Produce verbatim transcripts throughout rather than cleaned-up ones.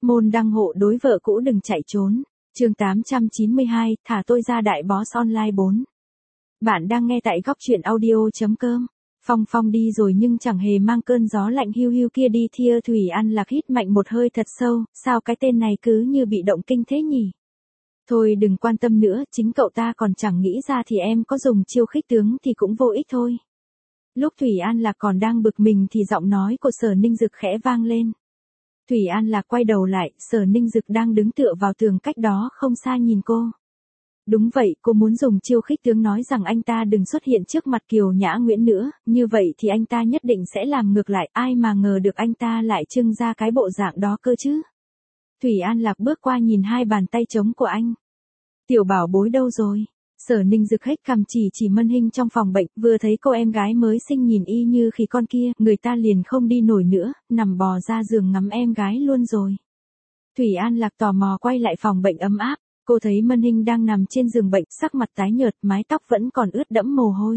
Môn đăng hộ đối vợ cũ đừng chạy trốn. Chương tám trăm chín mươi hai, thả tôi ra đại boss online bốn. Bạn đang nghe tại góc truyện audio.com. Phong Phong đi rồi nhưng chẳng hề mang cơn gió lạnh hiu hiu kia đi. Thia Thủy An Lạc hít mạnh một hơi thật sâu, sao cái tên này cứ như bị động kinh thế nhỉ? Thôi đừng quan tâm nữa, chính cậu ta còn chẳng nghĩ ra thì em có dùng chiêu khích tướng thì cũng vô ích thôi. Lúc Thủy An Lạc còn đang bực mình thì giọng nói của Sở Ninh Dực khẽ vang lên. Thủy An Lạc quay đầu lại, Sở Ninh Dực đang đứng tựa vào tường cách đó không xa nhìn cô. Đúng vậy, cô muốn dùng chiêu khích tướng nói rằng anh ta đừng xuất hiện trước mặt Kiều Nhã Nguyễn nữa, như vậy thì anh ta nhất định sẽ làm ngược lại, ai mà ngờ được anh ta lại trưng ra cái bộ dạng đó cơ chứ. Thủy An Lạc bước qua nhìn hai bàn tay trống của anh. Tiểu bảo bối đâu rồi? Sở Ninh Dực hết cằm chỉ chỉ Mân Hinh trong phòng bệnh, vừa thấy cô em gái mới sinh nhìn y như khỉ con kia, người ta liền không đi nổi nữa, nằm bò ra giường ngắm em gái luôn rồi. Thủy An Lạc tò mò quay lại phòng bệnh ấm áp, cô thấy Mân Hinh đang nằm trên giường bệnh, sắc mặt tái nhợt, mái tóc vẫn còn ướt đẫm mồ hôi.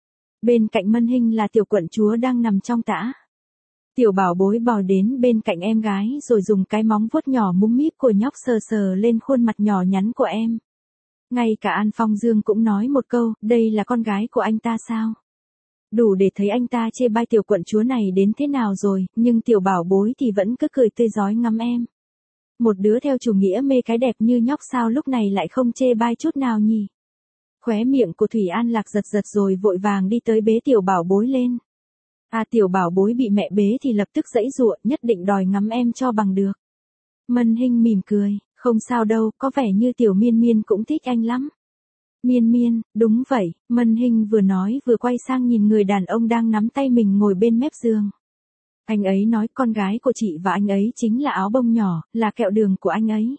Bên cạnh Mân Hinh là tiểu quận chúa đang nằm trong tã. Tiểu bảo bối bò đến bên cạnh em gái rồi dùng cái móng vuốt nhỏ múm míp của nhóc sờ sờ lên khuôn mặt nhỏ nhắn của em. Ngay cả An Phong Dương cũng nói một câu, đây là con gái của anh ta sao? Đủ để thấy anh ta chê bai tiểu quận chúa này đến thế nào rồi, nhưng tiểu bảo bối thì vẫn cứ cười tươi rói ngắm em. Một đứa theo chủ nghĩa mê cái đẹp như nhóc sao lúc này lại không chê bai chút nào nhỉ? Khóe miệng của Thủy An Lạc giật giật rồi vội vàng đi tới bế tiểu bảo bối lên. À tiểu bảo bối bị mẹ bế thì lập tức giãy giụa, nhất định đòi ngắm em cho bằng được. Mân Hinh mỉm cười. Không sao đâu, có vẻ như tiểu Miên Miên cũng thích anh lắm. Miên Miên, đúng vậy, Mân Hinh vừa nói vừa quay sang nhìn người đàn ông đang nắm tay mình ngồi bên mép giường. Anh ấy nói con gái của chị và anh ấy chính là áo bông nhỏ, là kẹo đường của anh ấy.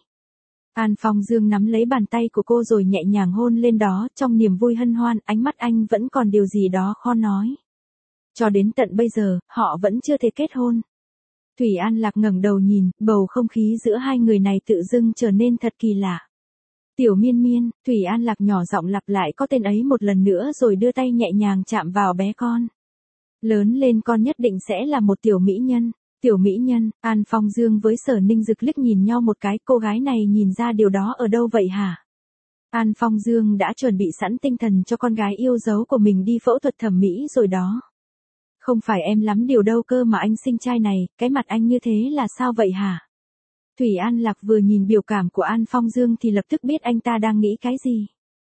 An Phong Dương nắm lấy bàn tay của cô rồi nhẹ nhàng hôn lên đó, trong niềm vui hân hoan, ánh mắt anh vẫn còn điều gì đó khó nói. Cho đến tận bây giờ, họ vẫn chưa thể kết hôn. Thủy An Lạc ngẩng đầu nhìn, bầu không khí giữa hai người này tự dưng trở nên thật kỳ lạ. Tiểu Miên Miên, Thủy An Lạc nhỏ giọng lặp lại có tên ấy một lần nữa rồi đưa tay nhẹ nhàng chạm vào bé con. Lớn lên con nhất định sẽ là một tiểu mỹ nhân. Tiểu mỹ nhân, An Phong Dương với Sở Ninh Dực liếc nhìn nhau một cái, cô gái này nhìn ra điều đó ở đâu vậy hả? An Phong Dương đã chuẩn bị sẵn tinh thần cho con gái yêu dấu của mình đi phẫu thuật thẩm mỹ rồi đó. Không phải em lắm điều đâu cơ mà anh sinh trai này, cái mặt anh như thế là sao vậy hả? Thủy An Lạc vừa nhìn biểu cảm của An Phong Dương thì lập tức biết anh ta đang nghĩ cái gì.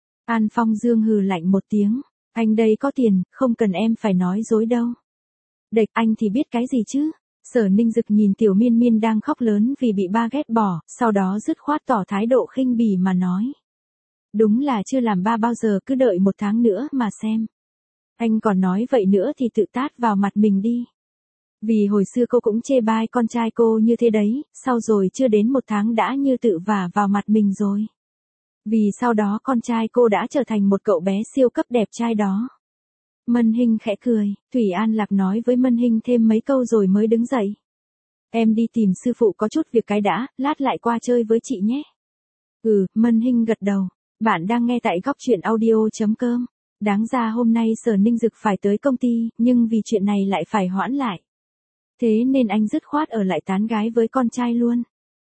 An Phong Dương hừ lạnh một tiếng, anh đây có tiền, không cần em phải nói dối đâu. Đệch, anh thì biết cái gì chứ? Sở Ninh Dực nhìn tiểu Miên Miên đang khóc lớn vì bị ba ghét bỏ, sau đó dứt khoát tỏ thái độ khinh bỉ mà nói. Đúng là chưa làm ba bao giờ, cứ đợi một tháng nữa mà xem. Anh còn nói vậy nữa thì tự tát vào mặt mình đi. Vì hồi xưa cô cũng chê bai con trai cô như thế đấy, sau rồi chưa đến một tháng đã như tự vả vào mặt mình rồi. Vì sau đó con trai cô đã trở thành một cậu bé siêu cấp đẹp trai đó. Mân Hinh khẽ cười, Thủy An Lạc nói với Mân Hinh thêm mấy câu rồi mới đứng dậy. Em đi tìm sư phụ có chút việc cái đã, lát lại qua chơi với chị nhé. Ừ, Mân Hinh gật đầu. Bạn đang nghe tại góc truyện audio.com. Đáng ra hôm nay Sở Ninh Dực phải tới công ty, nhưng vì chuyện này lại phải hoãn lại. Thế nên anh dứt khoát ở lại tán gái với con trai luôn.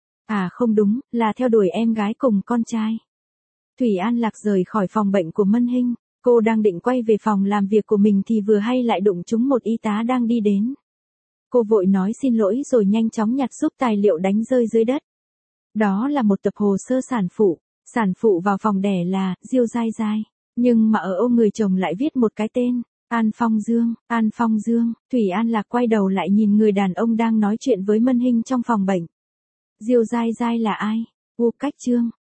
À không đúng, là theo đuổi em gái cùng con trai. Thủy An Lạc rời khỏi phòng bệnh của Mân Hinh, cô đang định quay về phòng làm việc của mình thì vừa hay lại đụng trúng một y tá đang đi đến. Cô vội nói xin lỗi rồi nhanh chóng nhặt giúp tài liệu đánh rơi dưới đất. Đó là một tập hồ sơ sản phụ, sản phụ vào phòng đẻ là Diêu Giai Giai. Nhưng mà ở ô người chồng lại viết một cái tên, An Phong Dương, An Phong Dương, Thủy An Lạc quay đầu lại nhìn người đàn ông đang nói chuyện với Mân Hinh trong phòng bệnh. Diêu Giai Giai là ai? U Cách Trương,